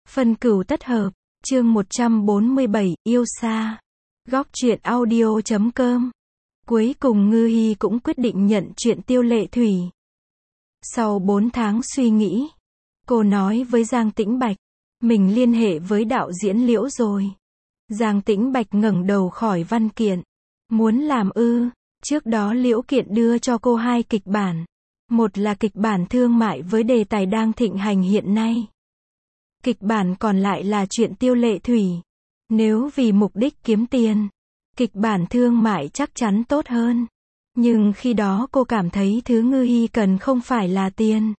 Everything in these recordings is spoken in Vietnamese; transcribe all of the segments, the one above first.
Phân cửu tất hợp, chương 147, yêu xa. Góc truyện audio.com. Cuối cùng Ngư Hi cũng quyết định nhận chuyện Tiêu Lệ Thủy. Sau 4 tháng suy nghĩ, cô nói với Giang Tĩnh Bạch, mình liên hệ với đạo diễn Liễu rồi. Giang Tĩnh Bạch ngẩng đầu khỏi văn kiện. Muốn làm ư? Trước đó Liễu Kiện đưa cho cô 2 kịch bản. Một là kịch bản thương mại với đề tài đang thịnh hành hiện nay. Kịch bản còn lại là chuyện Tiêu Lệ Thủy. Nếu vì mục đích kiếm tiền, kịch bản thương mại chắc chắn tốt hơn. Nhưng khi đó cô cảm thấy thứ Ngư Hi cần không phải là tiền,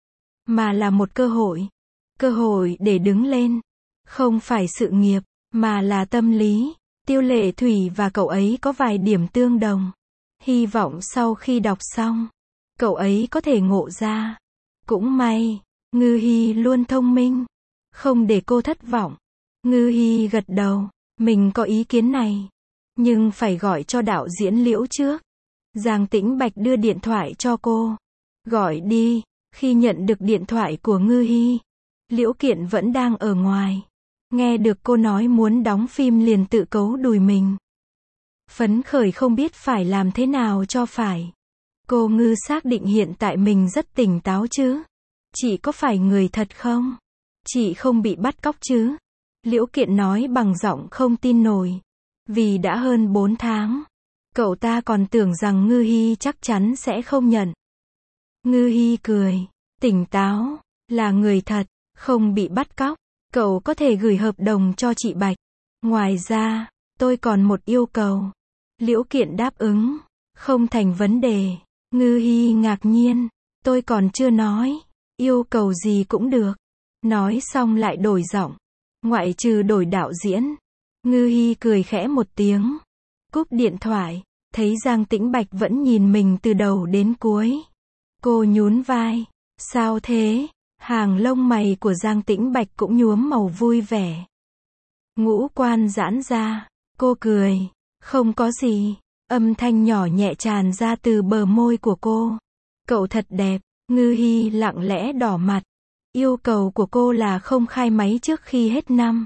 mà là một cơ hội. Cơ hội để đứng lên. Không phải sự nghiệp, mà là tâm lý. Tiêu Lệ Thủy và cậu ấy có vài điểm tương đồng. Hy vọng sau khi đọc xong, cậu ấy có thể ngộ ra. Cũng may, Ngư Hi luôn thông minh, không để cô thất vọng. Ngư Hi gật đầu, mình có ý kiến này, nhưng phải gọi cho đạo diễn Liễu trước. Giang Tĩnh Bạch đưa điện thoại cho cô. Gọi đi. Khi nhận được điện thoại của Ngư Hi, Liễu Kiện vẫn đang ở ngoài. Nghe được cô nói muốn đóng phim liền tự cấu đùi mình. Phấn khởi không biết phải làm thế nào cho phải. Cô Ngư xác định hiện tại mình rất tỉnh táo chứ? Chị có phải người thật không? Chị không bị bắt cóc chứ? Liễu Kiện nói bằng giọng không tin nổi. Vì đã hơn 4 tháng, cậu ta còn tưởng rằng Ngư Hi chắc chắn sẽ không nhận. Ngư Hi cười, tỉnh táo, là người thật, không bị bắt cóc. Cậu có thể gửi hợp đồng cho chị Bạch. Ngoài ra, tôi còn một yêu cầu. Liễu Kiện đáp ứng, không thành vấn đề. Ngư Hi ngạc nhiên, tôi còn chưa nói, yêu cầu gì cũng được. Nói xong lại đổi giọng, ngoại trừ đổi đạo diễn. Ngư Hi cười khẽ một tiếng, cúp điện thoại, thấy Giang Tĩnh Bạch vẫn nhìn mình từ đầu đến cuối. Cô nhún vai, sao thế? Hàng lông mày của Giang Tĩnh Bạch cũng nhuốm màu vui vẻ. Ngũ quan giãn ra, cô cười, không có gì. Âm thanh nhỏ nhẹ tràn ra từ bờ môi của cô. Cậu thật đẹp. Ngư Hi lặng lẽ đỏ mặt. Yêu cầu của cô là không khai máy trước khi hết năm.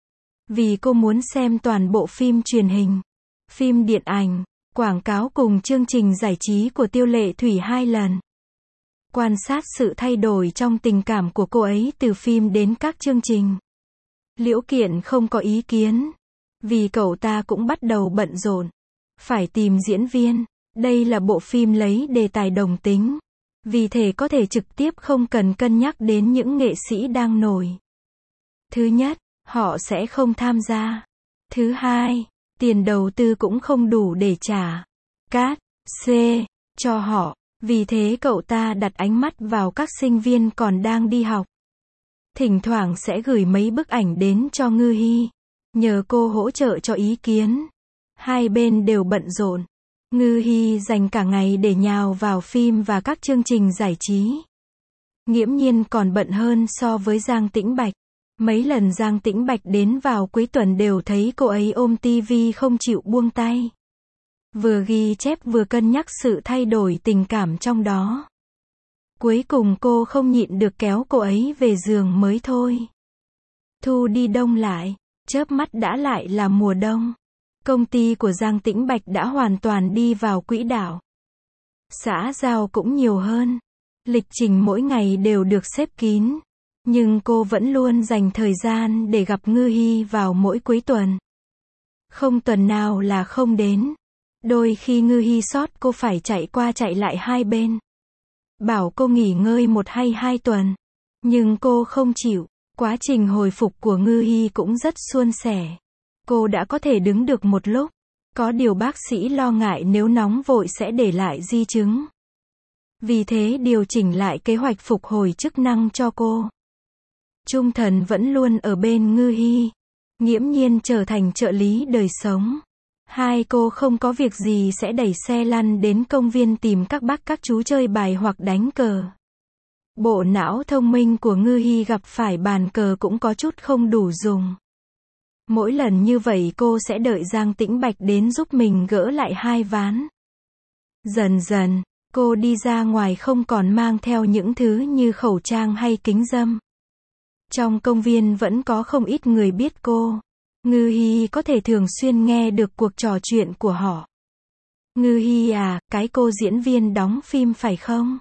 Vì cô muốn xem toàn bộ phim truyền hình, phim điện ảnh, quảng cáo cùng chương trình giải trí của Tiêu Lệ Thủy 2 lần. Quan sát sự thay đổi trong tình cảm của cô ấy từ phim đến các chương trình. Liễu Kiện không có ý kiến, vì cậu ta cũng bắt đầu bận rộn. Phải tìm diễn viên. Đây là bộ phim lấy đề tài đồng tính. Vì thế có thể trực tiếp không cần cân nhắc đến những nghệ sĩ đang nổi. Thứ nhất, họ sẽ không tham gia. Thứ hai, tiền đầu tư cũng không đủ để trả cát, C cho họ. Vì thế cậu ta đặt ánh mắt vào các sinh viên còn đang đi học. Thỉnh thoảng sẽ gửi mấy bức ảnh đến cho Ngư Hi, nhờ cô hỗ trợ cho ý kiến. Hai bên đều bận rộn. Ngư Hi dành cả ngày để nhào vào phim và các chương trình giải trí. Nghiễm nhiên còn bận hơn so với Giang Tĩnh Bạch. Mấy lần Giang Tĩnh Bạch đến vào cuối tuần đều thấy cô ấy ôm tivi không chịu buông tay. Vừa ghi chép vừa cân nhắc sự thay đổi tình cảm trong đó. Cuối cùng cô không nhịn được kéo cô ấy về giường mới thôi. Thu đi đông lại, chớp mắt đã lại là mùa đông. Công ty của Giang Tĩnh Bạch đã hoàn toàn đi vào quỹ đạo. Xã giao cũng nhiều hơn. Lịch trình mỗi ngày đều được xếp kín. Nhưng cô vẫn luôn dành thời gian để gặp Ngư Hi vào mỗi cuối tuần. Không tuần nào là không đến. Đôi khi Ngư Hi sót cô phải chạy qua chạy lại hai bên. Bảo cô nghỉ ngơi 1 hay 2 tuần. Nhưng cô không chịu. Quá trình hồi phục của Ngư Hi cũng rất suôn sẻ. Cô đã có thể đứng được một lúc. Có điều bác sĩ lo ngại nếu nóng vội sẽ để lại di chứng. Vì thế điều chỉnh lại kế hoạch phục hồi chức năng cho cô. Trung Thần vẫn luôn ở bên Ngư Hi. Nghiễm nhiên trở thành trợ lý đời sống. Hai cô không có việc gì sẽ đẩy xe lăn đến công viên tìm các bác các chú chơi bài hoặc đánh cờ. Bộ não thông minh của Ngư Hi gặp phải bàn cờ cũng có chút không đủ dùng. Mỗi lần như vậy cô sẽ đợi Giang Tĩnh Bạch đến giúp mình gỡ lại 2 ván. Dần dần, cô đi ra ngoài không còn mang theo những thứ như khẩu trang hay kính râm. Trong công viên vẫn có không ít người biết cô. Ngư Hi có thể thường xuyên nghe được cuộc trò chuyện của họ. Ngư Hi à, cái cô diễn viên đóng phim phải không?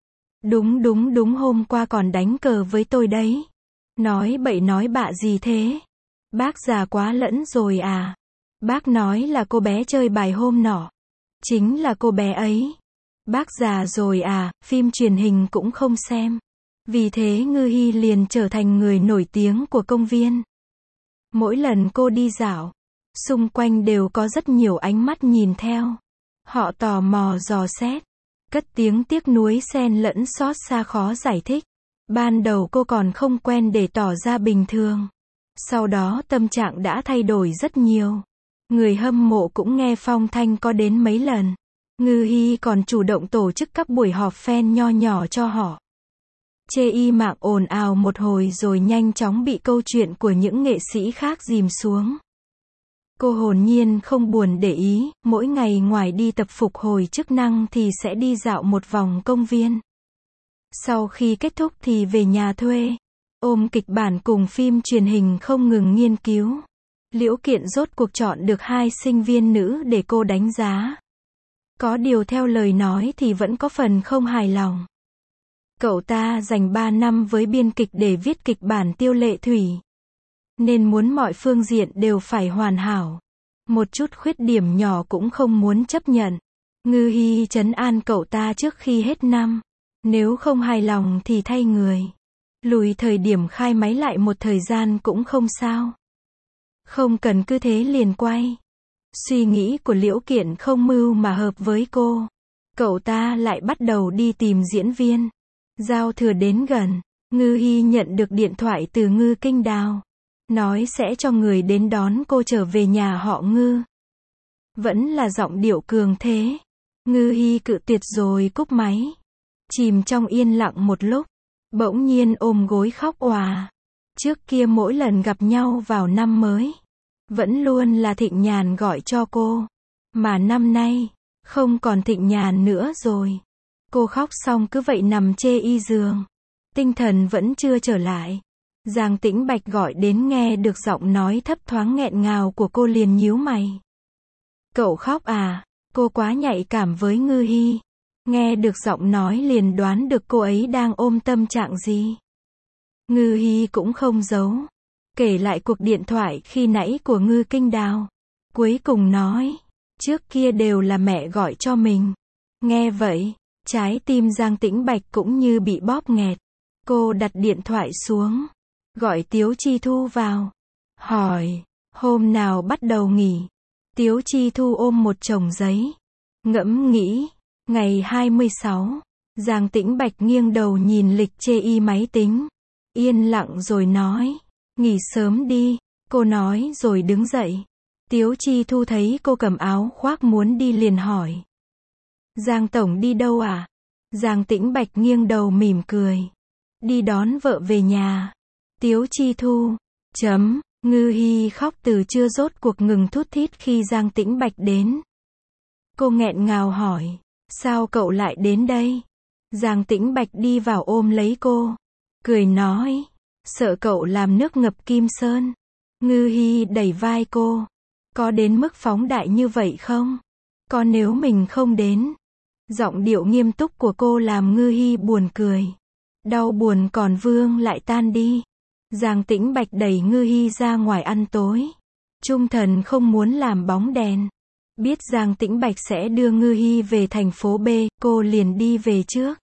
Đúng, hôm qua còn đánh cờ với tôi đấy. Nói bậy nói bạ gì thế? Bác già quá lẫn rồi à? Bác nói là cô bé chơi bài hôm nọ. Chính là cô bé ấy. Bác già rồi à, phim truyền hình cũng không xem. Vì thế Ngư Hi liền trở thành người nổi tiếng của công viên. Mỗi lần cô đi dạo, xung quanh đều có rất nhiều ánh mắt nhìn theo. Họ tò mò dò xét, cất tiếng tiếc nuối xen lẫn xót xa khó giải thích. Ban đầu cô còn không quen để tỏ ra bình thường. Sau đó tâm trạng đã thay đổi rất nhiều. Người hâm mộ cũng nghe phong thanh có đến mấy lần. Ngư Hi còn chủ động tổ chức các buổi họp fan nho nhỏ cho họ. Chê y mạng ồn ào một hồi rồi nhanh chóng bị câu chuyện của những nghệ sĩ khác dìm xuống. Cô hồn nhiên không buồn để ý, mỗi ngày ngoài đi tập phục hồi chức năng thì sẽ đi dạo một vòng công viên. Sau khi kết thúc thì về nhà thuê, ôm kịch bản cùng phim truyền hình không ngừng nghiên cứu. Liễu Kiện rốt cuộc chọn được 2 sinh viên nữ để cô đánh giá. Có điều theo lời nói thì vẫn có phần không hài lòng. Cậu ta dành 3 năm với biên kịch để viết kịch bản Tiêu Lệ Thủy. Nên muốn mọi phương diện đều phải hoàn hảo. Một chút khuyết điểm nhỏ cũng không muốn chấp nhận. Ngư Hi trấn an cậu ta trước khi hết năm. Nếu không hài lòng thì thay người. Lùi thời điểm khai máy lại một thời gian cũng không sao. Không cần cứ thế liền quay. Suy nghĩ của Liễu Kiện không mưu mà hợp với cô. Cậu ta lại bắt đầu đi tìm diễn viên. Giao thừa đến gần, Ngư Hi nhận được điện thoại từ Ngư Kinh Đào. Nói sẽ cho người đến đón cô trở về nhà họ Ngư. Vẫn là giọng điệu cường thế. Ngư Hi cự tuyệt rồi cúp máy. Chìm trong yên lặng một lúc. Bỗng nhiên ôm gối khóc òa. Trước kia mỗi lần gặp nhau vào năm mới, vẫn luôn là Thịnh Nhàn gọi cho cô. Mà năm nay, không còn Thịnh Nhàn nữa rồi. Cô khóc xong cứ vậy nằm chê y giường. Tinh thần vẫn chưa trở lại. Giang Tĩnh Bạch gọi đến nghe được giọng nói thấp thoáng nghẹn ngào của cô liền nhíu mày. Cậu khóc à? Cô quá nhạy cảm với Ngư Hi. Nghe được giọng nói liền đoán được cô ấy đang ôm tâm trạng gì. Ngư Hi cũng không giấu. Kể lại cuộc điện thoại khi nãy của Ngư Kinh Đào. Cuối cùng nói, trước kia đều là mẹ gọi cho mình. Nghe vậy, trái tim Giang Tĩnh Bạch cũng như bị bóp nghẹt. Cô đặt điện thoại xuống, gọi Tiếu Chi Thu vào. Hỏi, hôm nào bắt đầu nghỉ? Tiếu Chi Thu ôm một chồng giấy. Ngẫm nghĩ, ngày 26. Giang Tĩnh Bạch nghiêng đầu nhìn lịch chê y máy tính. Yên lặng rồi nói, nghỉ sớm đi. Cô nói rồi đứng dậy. Tiếu Chi Thu thấy cô cầm áo khoác muốn đi liền hỏi. Giang Tổng đi đâu à? Giang Tĩnh Bạch nghiêng đầu mỉm cười. Đi đón vợ về nhà. Tiếu Chi Thu. Ngư Hi khóc từ trưa rốt cuộc ngừng thút thít khi Giang Tĩnh Bạch đến. Cô nghẹn ngào hỏi. Sao cậu lại đến đây? Giang Tĩnh Bạch đi vào ôm lấy cô. Cười nói. Sợ cậu làm nước ngập Kim Sơn. Ngư Hi đẩy vai cô. Có đến mức phóng đại như vậy không? Có nếu mình không đến. Giọng điệu nghiêm túc của cô làm Ngư Hi buồn cười. Đau buồn còn vương lại tan đi. Giang Tĩnh Bạch đẩy Ngư Hi ra ngoài ăn tối. Trung Thần không muốn làm bóng đèn. Biết Giang Tĩnh Bạch sẽ đưa Ngư Hi về thành phố B, cô liền đi về trước.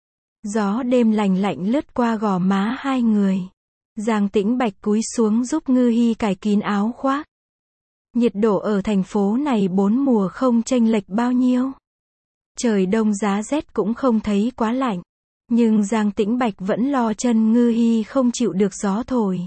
Gió đêm lành lạnh lướt qua gò má hai người. Giang Tĩnh Bạch cúi xuống giúp Ngư Hi cài kín áo khoác. Nhiệt độ ở thành phố này 4 mùa không chênh lệch bao nhiêu. Trời đông giá rét cũng không thấy quá lạnh. Nhưng Giang Tĩnh Bạch vẫn lo chân Ngư Hi không chịu được gió thổi.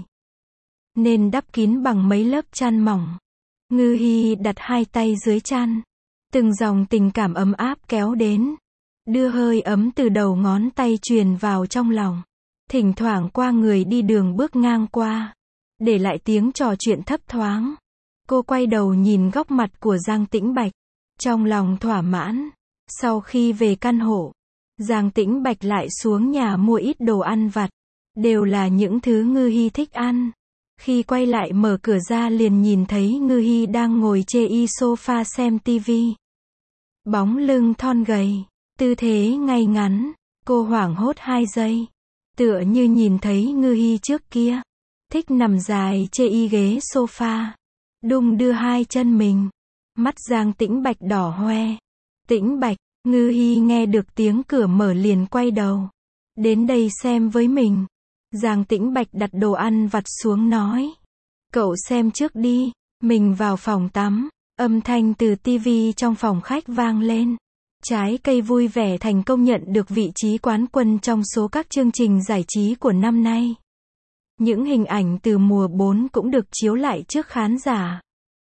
Nên đắp kín bằng mấy lớp chăn mỏng. Ngư Hi đặt hai tay dưới chăn. Từng dòng tình cảm ấm áp kéo đến. Đưa hơi ấm từ đầu ngón tay truyền vào trong lòng. Thỉnh thoảng qua người đi đường bước ngang qua. Để lại tiếng trò chuyện thấp thoáng. Cô quay đầu nhìn góc mặt của Giang Tĩnh Bạch. Trong lòng thỏa mãn. Sau khi về căn hộ, Giang Tĩnh Bạch lại xuống nhà mua ít đồ ăn vặt. Đều là những thứ Ngư Hi thích ăn. Khi quay lại mở cửa ra liền nhìn thấy Ngư Hi đang ngồi chê y sofa xem tivi. Bóng lưng thon gầy, tư thế ngay ngắn, cô hoảng hốt 2 giây. Tựa như nhìn thấy Ngư Hi trước kia. Thích nằm dài chê y ghế sofa. Đung đưa 2 chân mình. Mắt Giang Tĩnh Bạch đỏ hoe. Tĩnh Bạch, Ngư Hi nghe được tiếng cửa mở liền quay đầu. Đến đây xem với mình. Giang Tĩnh Bạch đặt đồ ăn vặt xuống nói. Cậu xem trước đi, mình vào phòng tắm. Âm thanh từ tivi trong phòng khách vang lên. Trái cây vui vẻ thành công nhận được vị trí quán quân trong số các chương trình giải trí của năm nay. Những hình ảnh từ mùa 4 cũng được chiếu lại trước khán giả.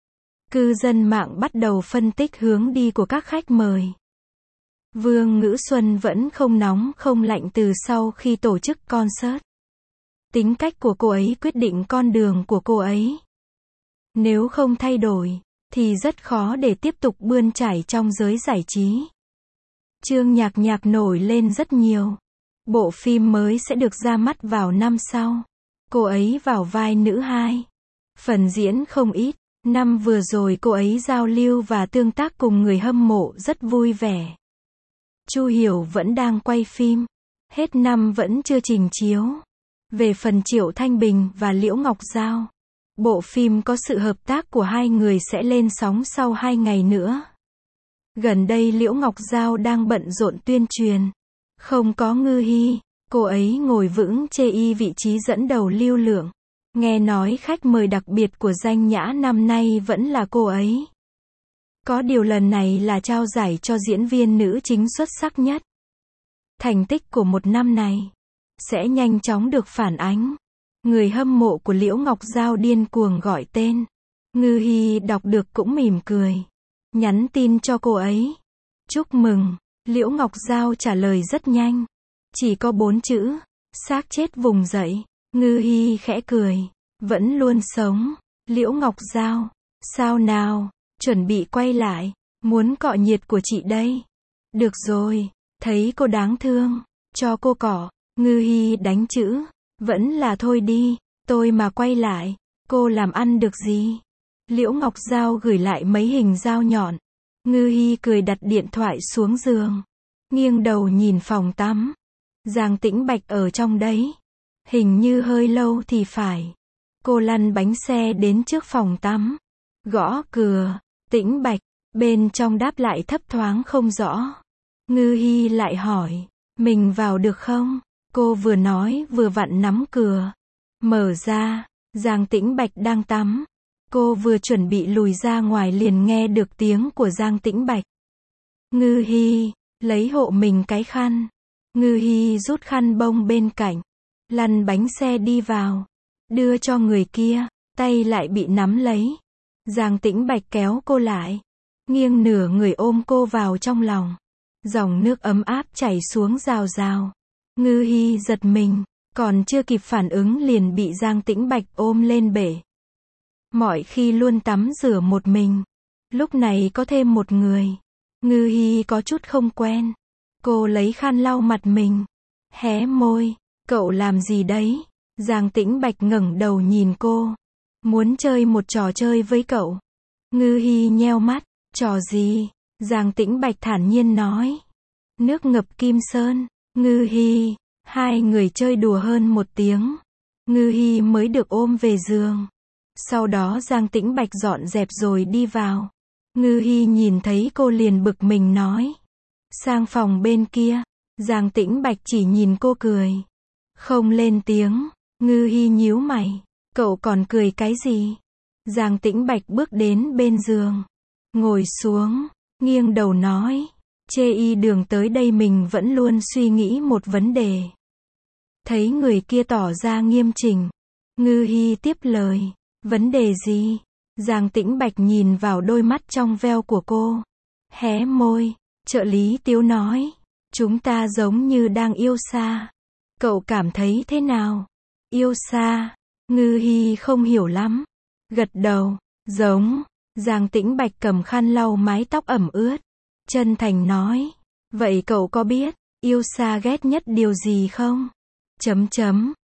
Cư dân mạng bắt đầu phân tích hướng đi của các khách mời. Vương Ngữ Xuân vẫn không nóng không lạnh từ sau khi tổ chức concert. Tính cách của cô ấy quyết định con đường của cô ấy. Nếu không thay đổi, thì rất khó để tiếp tục bươn chải trong giới giải trí. Chương Nhạc Nhạc nổi lên rất nhiều. Bộ phim mới sẽ được ra mắt vào năm sau. Cô ấy vào vai nữ 2. Phần diễn không ít. Năm vừa rồi cô ấy giao lưu và tương tác cùng người hâm mộ rất vui vẻ. Chu Hiểu vẫn đang quay phim. Hết năm vẫn chưa trình chiếu. Về phần Triệu Thanh Bình và Liễu Ngọc Giao, bộ phim có sự hợp tác của hai người sẽ lên sóng sau 2 ngày nữa. Gần đây Liễu Ngọc Giao đang bận rộn tuyên truyền. Không có Ngư Hi, cô ấy ngồi vững chê y vị trí dẫn đầu lưu lượng. Nghe nói khách mời đặc biệt của danh nhã năm nay vẫn là cô ấy. Có điều lần này là trao giải cho diễn viên nữ chính xuất sắc nhất. Thành tích của một năm này sẽ nhanh chóng được phản ánh. Người hâm mộ của Liễu Ngọc Giao điên cuồng gọi tên. Ngư Hi đọc được cũng mỉm cười. Nhắn tin cho cô ấy. Chúc mừng. Liễu Ngọc Giao trả lời rất nhanh. Chỉ có 4 chữ. Xác chết vùng dậy. Ngư Hi khẽ cười. Vẫn luôn sống. Liễu Ngọc Giao. Sao nào? Chuẩn bị quay lại. Muốn cọ nhiệt của chị đây. Được rồi. Thấy cô đáng thương. Cho cô cọ. Ngư Hi đánh chữ. Vẫn là thôi đi. Tôi mà quay lại. Cô làm ăn được gì? Liễu Ngọc Giao gửi lại mấy hình dao nhọn. Ngư Hi cười đặt điện thoại xuống giường. Nghiêng đầu nhìn phòng tắm. Giang Tĩnh Bạch ở trong đấy. Hình như hơi lâu thì phải. Cô lăn bánh xe đến trước phòng tắm. Gõ cửa. Tĩnh Bạch. Bên trong đáp lại thấp thoáng không rõ. Ngư Hi lại hỏi. Mình vào được không? Cô vừa nói vừa vặn nắm cửa. Mở ra. Giang Tĩnh Bạch đang tắm. Cô vừa chuẩn bị lùi ra ngoài liền nghe được tiếng của Giang Tĩnh Bạch. Ngư Hi, lấy hộ mình cái khăn. Ngư Hi rút khăn bông bên cạnh. Lăn bánh xe đi vào. Đưa cho người kia. Tay lại bị nắm lấy. Giang Tĩnh Bạch kéo cô lại. Nghiêng nửa người ôm cô vào trong lòng. Dòng nước ấm áp chảy xuống rào rào. Ngư Hi giật mình. Còn chưa kịp phản ứng liền bị Giang Tĩnh Bạch ôm lên bể. Mọi khi luôn tắm rửa một mình. Lúc này có thêm một người. Ngư Hi có chút không quen. Cô lấy khăn lau mặt mình. Hé môi. Cậu làm gì đấy? Giang Tĩnh Bạch ngẩng đầu nhìn cô. Muốn chơi một trò chơi với cậu. Ngư Hi nheo mắt. Trò gì? Giang Tĩnh Bạch thản nhiên nói. Nước ngập Kim Sơn. Ngư Hi. Hai người chơi đùa hơn 1 tiếng. Ngư Hi mới được ôm về giường. Sau đó Giang Tĩnh Bạch dọn dẹp rồi đi vào. Ngư Hi nhìn thấy cô liền bực mình nói. Sang phòng bên kia. Giang Tĩnh Bạch chỉ nhìn cô cười. Không lên tiếng. Ngư Hi nhíu mày. Cậu còn cười cái gì? Giang Tĩnh Bạch bước đến bên giường. Ngồi xuống. Nghiêng đầu nói. Chê y đường tới đây mình vẫn luôn suy nghĩ một vấn đề. Thấy người kia tỏ ra nghiêm chỉnh. Ngư Hi tiếp lời. Vấn đề gì? Giang Tĩnh Bạch nhìn vào đôi mắt trong veo của cô. Hé môi. Trợ lý Tiếu nói. Chúng ta giống như đang yêu xa. Cậu cảm thấy thế nào? Yêu xa. Ngư Hi không hiểu lắm. Gật đầu. Giống. Giang Tĩnh Bạch cầm khăn lau mái tóc ẩm ướt. Chân thành nói. Vậy cậu có biết, yêu xa ghét nhất điều gì không?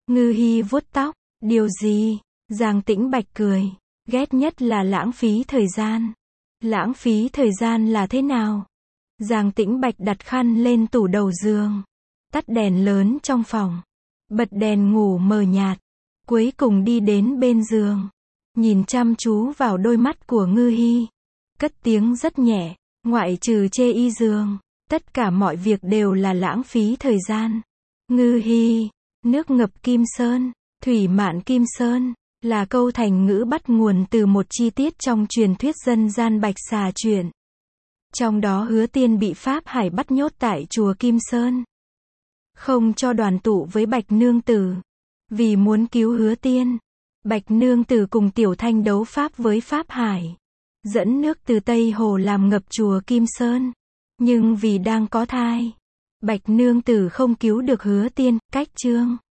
Ngư Hi vuốt tóc, điều gì? Giang Tĩnh Bạch cười, ghét nhất là lãng phí thời gian. Lãng phí thời gian là thế nào? Giang Tĩnh Bạch đặt khăn lên tủ đầu giường, tắt đèn lớn trong phòng, bật đèn ngủ mờ nhạt, cuối cùng đi đến bên giường, nhìn chăm chú vào đôi mắt của Ngư Hi, cất tiếng rất nhẹ, ngoại trừ chê y giường, tất cả mọi việc đều là lãng phí thời gian. Ngư Hi, nước ngập Kim Sơn, thủy mạn Kim Sơn, là câu thành ngữ bắt nguồn từ một chi tiết trong truyền thuyết dân gian Bạch Xà truyện. Trong đó Hứa Tiên bị Pháp Hải bắt nhốt tại chùa Kim Sơn, không cho đoàn tụ với Bạch Nương Tử. Vì muốn cứu Hứa Tiên, Bạch Nương Tử cùng Tiểu Thanh đấu pháp với Pháp Hải, dẫn nước từ Tây Hồ làm ngập chùa Kim Sơn. Nhưng vì đang có thai, Bạch Nương Tử không cứu được Hứa Tiên, cách chương.